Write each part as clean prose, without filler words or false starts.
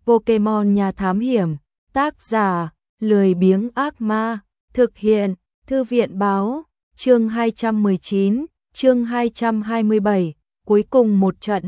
Pokemon nhà thám hiểm, tác giả, lười biếng ác ma, thực hiện, thư viện báo, chương 219, chương 227, cuối cùng một trận.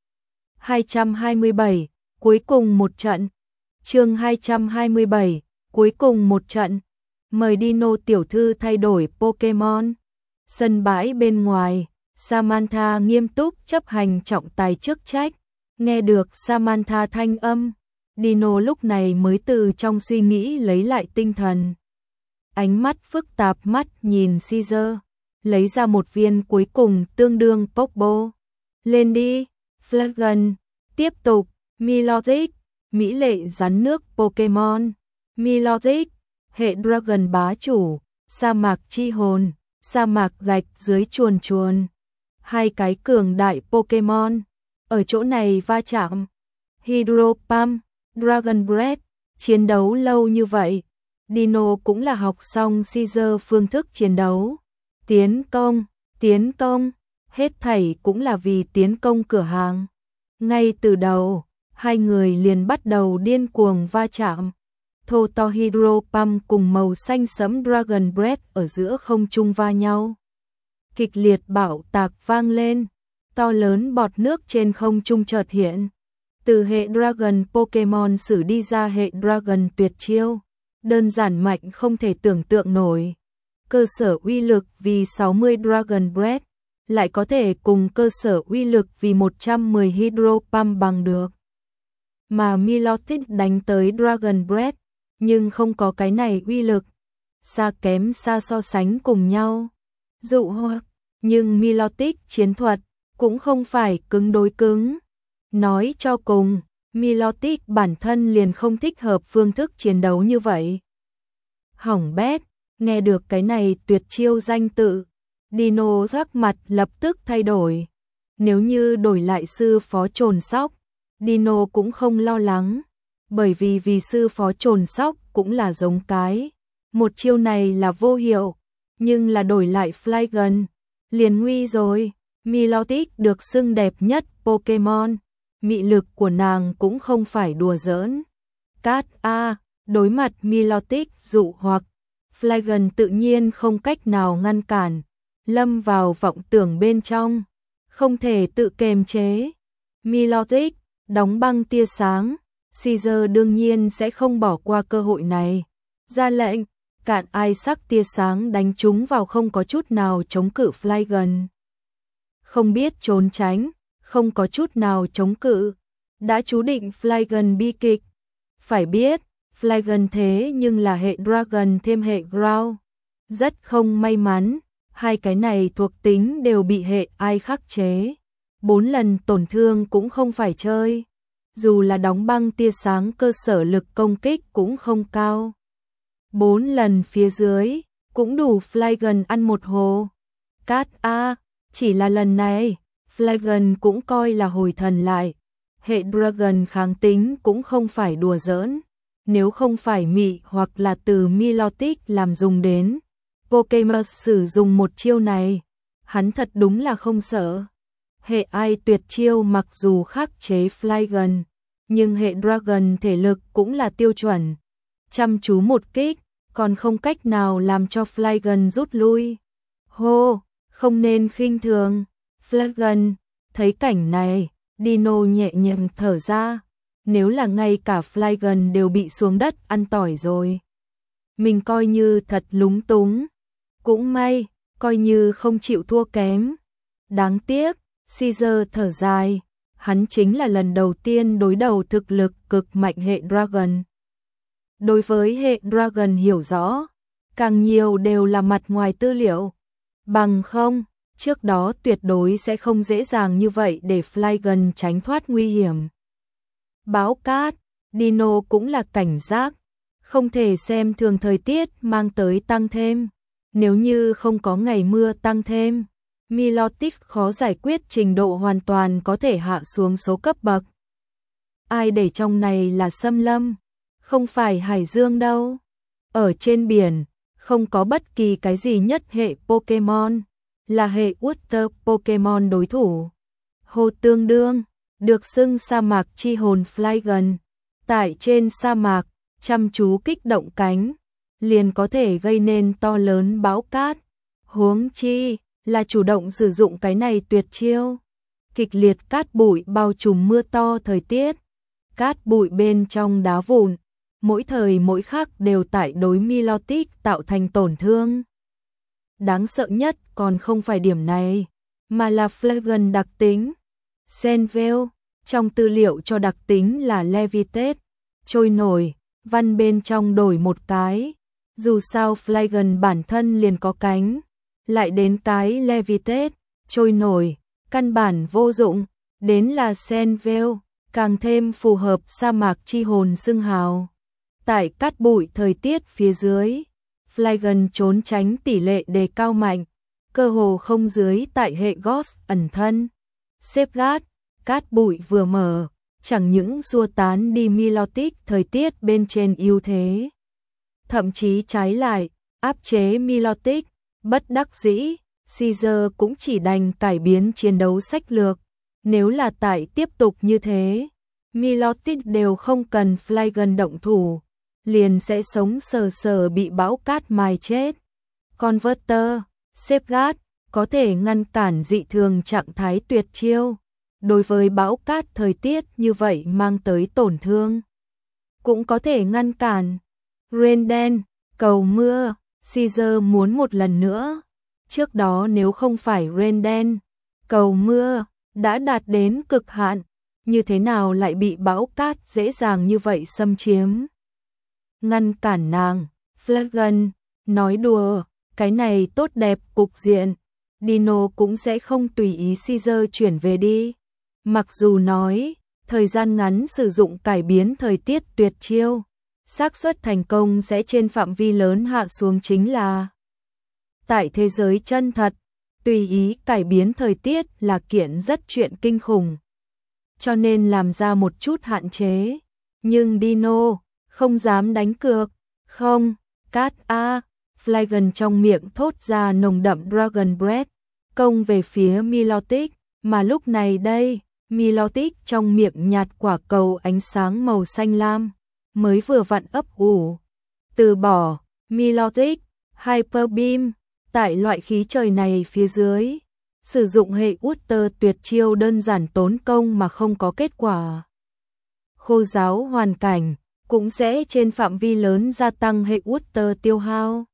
227, cuối cùng một trận. Chương 227, cuối cùng một trận. Mời Dino tiểu thư thay đổi Pokemon. Sân bãi bên ngoài, Samantha nghiêm túc chấp hành trọng tài chức trách. Nghe được Samantha thanh âm, Dino lúc này mới từ trong suy nghĩ lấy lại tinh thần. Ánh mắt phức tạp mắt nhìn Caesar, lấy ra một viên cuối cùng tương đương Pokeball. Lên đi, Flagon, tiếp tục, Milotic, mỹ lệ rắn nước Pokemon. Milotic, hệ Dragon bá chủ, sa mạc chi hồn, sa mạc gạch dưới chuồn chuồn. Hai cái cường đại Pokemon, ở chỗ này va chạm. Hydro Pump, Dragon Breath, chiến đấu lâu như vậy. Dino cũng là học xong Caesar phương thức chiến đấu. Tiến công, hết thảy cũng là vì tiến công cửa hàng. Ngay từ đầu, hai người liền bắt đầu điên cuồng va chạm. Thô to Hydro Pump cùng màu xanh sẫm Dragon Breath ở giữa không trung va nhau. Kịch liệt bạo tạc vang lên, to lớn bọt nước trên không trung chợt hiện. Từ hệ Dragon Pokemon sử đi ra hệ Dragon tuyệt chiêu, đơn giản mạnh không thể tưởng tượng nổi. Cơ sở uy lực vì 60 Dragon Breath, lại có thể cùng cơ sở uy lực vì 110 Hydro Pump bằng được. Mà Milotic đánh tới Dragon Breath, nhưng không có cái này uy lực, xa kém xa so sánh cùng nhau. Dụ hoặc, nhưng Milotic chiến thuật cũng không phải cứng đối cứng. Nói cho cùng, Milotic bản thân liền không thích hợp phương thức chiến đấu như vậy. Hỏng bét, nghe được cái này tuyệt chiêu danh tự, Dino sắc mặt lập tức thay đổi. Nếu như đổi lại sư phó trồn sóc, Dino cũng không lo lắng, bởi vì sư phó trồn sóc cũng là giống cái. Một chiêu này là vô hiệu, nhưng là đổi lại Flygon, liền nguy rồi. Milotic được xưng đẹp nhất Pokemon, mị lực của nàng cũng không phải đùa giỡn. Cát A, đối mặt Milotic dụ hoặc, Flygon tự nhiên không cách nào ngăn cản, lâm vào vọng tưởng bên trong, không thể tự kiềm chế. Milotic, đóng băng tia sáng, Caesar đương nhiên sẽ không bỏ qua cơ hội này. Ra lệnh, cạn ai sắc tia sáng đánh trúng vào không có chút nào chống cự Flygon. Không biết trốn tránh, không có chút nào chống cự, đã chú định Flygon bi kịch. Phải biết, Flygon thế nhưng là hệ Dragon thêm hệ Ground. Rất không may mắn, hai cái này thuộc tính đều bị hệ ai khắc chế. 4 lần tổn thương cũng không phải chơi. Dù là đóng băng tia sáng cơ sở lực công kích cũng không cao. 4 lần phía dưới, cũng đủ Flygon ăn một hồ. Cát A, chỉ là lần này, Flygon cũng coi là hồi thần lại. Hệ Dragon kháng tính cũng không phải đùa giỡn. Nếu không phải mị hoặc là từ Milotic làm dùng đến, Pokemon sử dụng một chiêu này, hắn thật đúng là không sợ. Hệ ai tuyệt chiêu mặc dù khắc chế Flygon, nhưng hệ Dragon thể lực cũng là tiêu chuẩn. Chăm chú một kích, còn không cách nào làm cho Flygon rút lui. Hô, không nên khinh thường. Flygon, thấy cảnh này, Dino nhẹ nhàng thở ra. Nếu là ngay cả Flygon đều bị xuống đất ăn tỏi rồi, mình coi như thật lúng túng. Cũng may, coi như không chịu thua kém. Đáng tiếc, Caesar thở dài, hắn chính là lần đầu tiên đối đầu thực lực cực mạnh hệ Dragon. Đối với hệ Dragon hiểu rõ, càng nhiều đều là mặt ngoài tư liệu. Bằng không, trước đó tuyệt đối sẽ không dễ dàng như vậy để Flygon tránh thoát nguy hiểm. Bão cát, Dino cũng là cảnh giác, không thể xem thường thời tiết mang tới tăng thêm. Nếu như không có ngày mưa tăng thêm, Milotic khó giải quyết trình độ hoàn toàn có thể hạ xuống số cấp bậc. Ai để trong này là xâm lâm, không phải hải dương đâu. Ở trên biển, không có bất kỳ cái gì nhất hệ Pokemon, là hệ Water Pokemon đối thủ. Hồ tương đương, được xưng sa mạc chi hồn Flygon, tại trên sa mạc, chăm chú kích động cánh, liền có thể gây nên to lớn bão cát. Huống chi là chủ động sử dụng cái này tuyệt chiêu. Kịch liệt cát bụi bao trùm mưa to thời tiết, cát bụi bên trong đá vụn, mỗi thời mỗi khắc đều tại đối Milotic tạo thành tổn thương. Đáng sợ nhất còn không phải điểm này, mà là Flagon đặc tính. Senveil trong tư liệu cho đặc tính là Levitate, trôi nổi, văn bên trong đổi một cái. Dù sao Flagon bản thân liền có cánh, lại đến cái Levitate, trôi nổi, căn bản vô dụng, đến là Senveil, càng thêm phù hợp sa mạc chi hồn xưng hào. Tại cát bụi thời tiết phía dưới, Flagon trốn tránh tỷ lệ đề cao mạnh, cơ hồ không dưới tại hệ Ghost ẩn thân. Safeguard, cát bụi vừa mở, chẳng những xua tán đi Milotic thời tiết bên trên ưu thế, thậm chí trái lại, áp chế Milotic. Bất đắc dĩ, Caesar cũng chỉ đành cải biến chiến đấu sách lược. Nếu là tại tiếp tục như thế, Milotic đều không cần Flagon động thủ, liền sẽ sống sờ sờ bị bão cát mài chết. Converter, Safeguard, có thể ngăn cản dị thường trạng thái tuyệt chiêu. Đối với bão cát thời tiết như vậy mang tới tổn thương, cũng có thể ngăn cản. Rain Dance, cầu mưa, Caesar muốn một lần nữa. Trước đó nếu không phải Rain Dance, cầu mưa, đã đạt đến cực hạn, như thế nào lại bị bão cát dễ dàng như vậy xâm chiếm. Ngăn cản nàng, Flagon, nói đùa, cái này tốt đẹp cục diện, Dino cũng sẽ không tùy ý Caesar chuyển về đi. Mặc dù nói, thời gian ngắn sử dụng cải biến thời tiết tuyệt chiêu, xác suất thành công sẽ trên phạm vi lớn hạ xuống, chính là tại thế giới chân thật, tùy ý cải biến thời tiết là kiện rất chuyện kinh khủng. Cho nên làm ra một chút hạn chế. Nhưng Dino không dám đánh cược. Không, cát a. Flagon trong miệng thốt ra nồng đậm Dragon Breath, công về phía Milotic, mà lúc này đây, Milotic trong miệng nhạt quả cầu ánh sáng màu xanh lam, mới vừa vặn ấp ủ. Từ bỏ, Milotic, Hyper Beam, tại loại khí trời này phía dưới, sử dụng hệ Water tuyệt chiêu đơn giản tốn công mà không có kết quả. Khô giáo hoàn cảnh, cũng sẽ trên phạm vi lớn gia tăng hệ Water tiêu hao.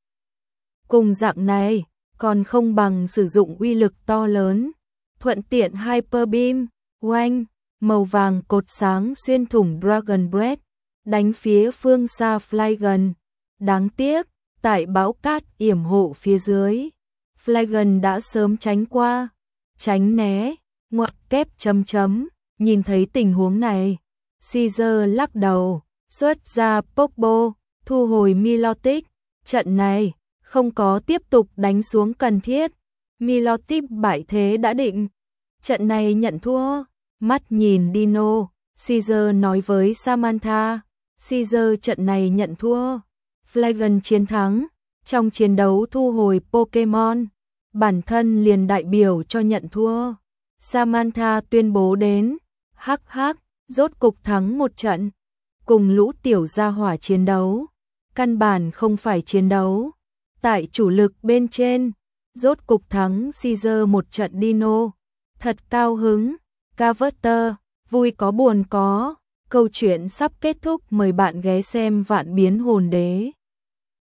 Cùng dạng này, còn không bằng sử dụng uy lực to lớn, thuận tiện Hyper Beam, oanh, màu vàng cột sáng xuyên thủng Dragon Breath, đánh phía phương xa Flagon. Đáng tiếc, tại bão cát yểm hộ phía dưới, Flagon đã sớm tránh qua, tránh né, ngoặc kép chấm chấm, nhìn thấy tình huống này, Caesar lắc đầu, xuất ra Pokeball, thu hồi Milotic, trận này không có tiếp tục đánh xuống cần thiết, Milotic bại thế đã định, trận này nhận thua. Mắt nhìn Dino, Caesar nói với Samantha, Caesar trận này nhận thua, Flagon chiến thắng, trong chiến đấu thu hồi Pokemon, bản thân liền đại biểu cho nhận thua. Samantha tuyên bố đến, hắc hắc, rốt cục thắng một trận, cùng lũ tiểu gia hỏa chiến đấu, căn bản không phải chiến đấu, tại chủ lực bên trên, rốt cục thắng Caesar một trận. Dino, thật cao hứng. Carver, vui có buồn có, câu chuyện sắp kết thúc, mời bạn ghé xem Vạn Biến Hồn Đế.